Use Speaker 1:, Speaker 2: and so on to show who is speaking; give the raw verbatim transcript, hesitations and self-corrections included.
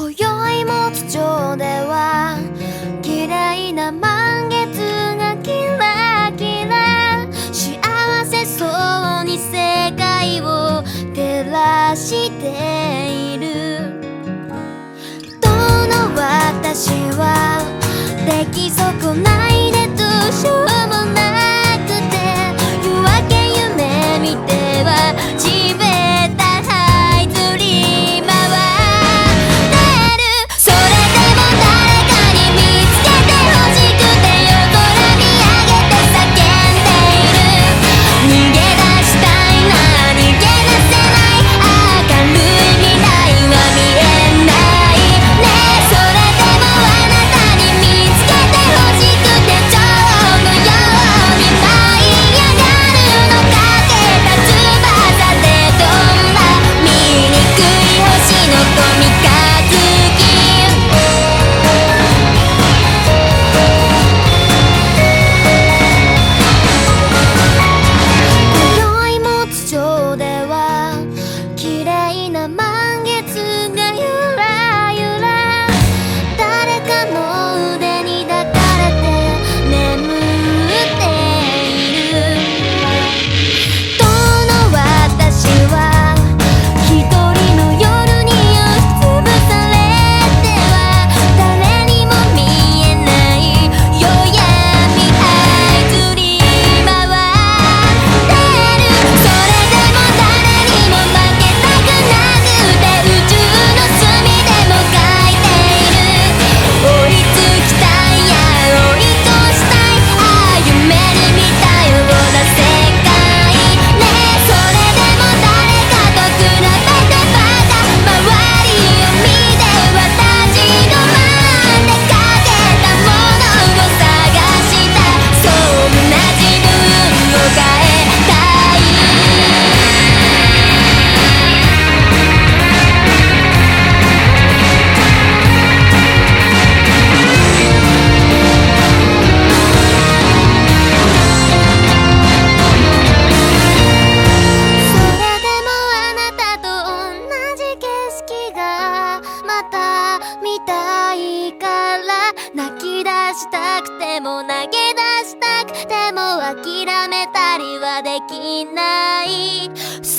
Speaker 1: 今宵も地上では綺麗な満月がキラキラ幸せそうに世界を照らしている。どの私は出来損ないでどうしようもなくて、夜明け夢見ては地べた這いずり回ってる。それでも誰かに見つけてほしくて夜空見上げて叫んでいる。逃げ出したいな逃げ出せない明るい未来は見えないね。それでもあなたに見つけてほしくて蝶のように舞い上がるの。かけた翼で飛んだ醜い星の子三日月。今宵も地上では綺麗な満月がゆらゆら誰かの腕に抱かれて眠っている。どの私は一人の夜に押しつぶされては誰にも見えない夜闇這いずり回ってる。それでも誰にも負けたくなくて宇宙の隅でも書いている。追いつきたいや追い越したいああ夢に見たような世界ね。それでも誰かと比べてバカ周りを見て私のまんでかけたものを探した。そんな自分を変えたい。それでもあなたと同じ景色がまた見たいから泣き出したくても投げ出したくても諦めたりはできない。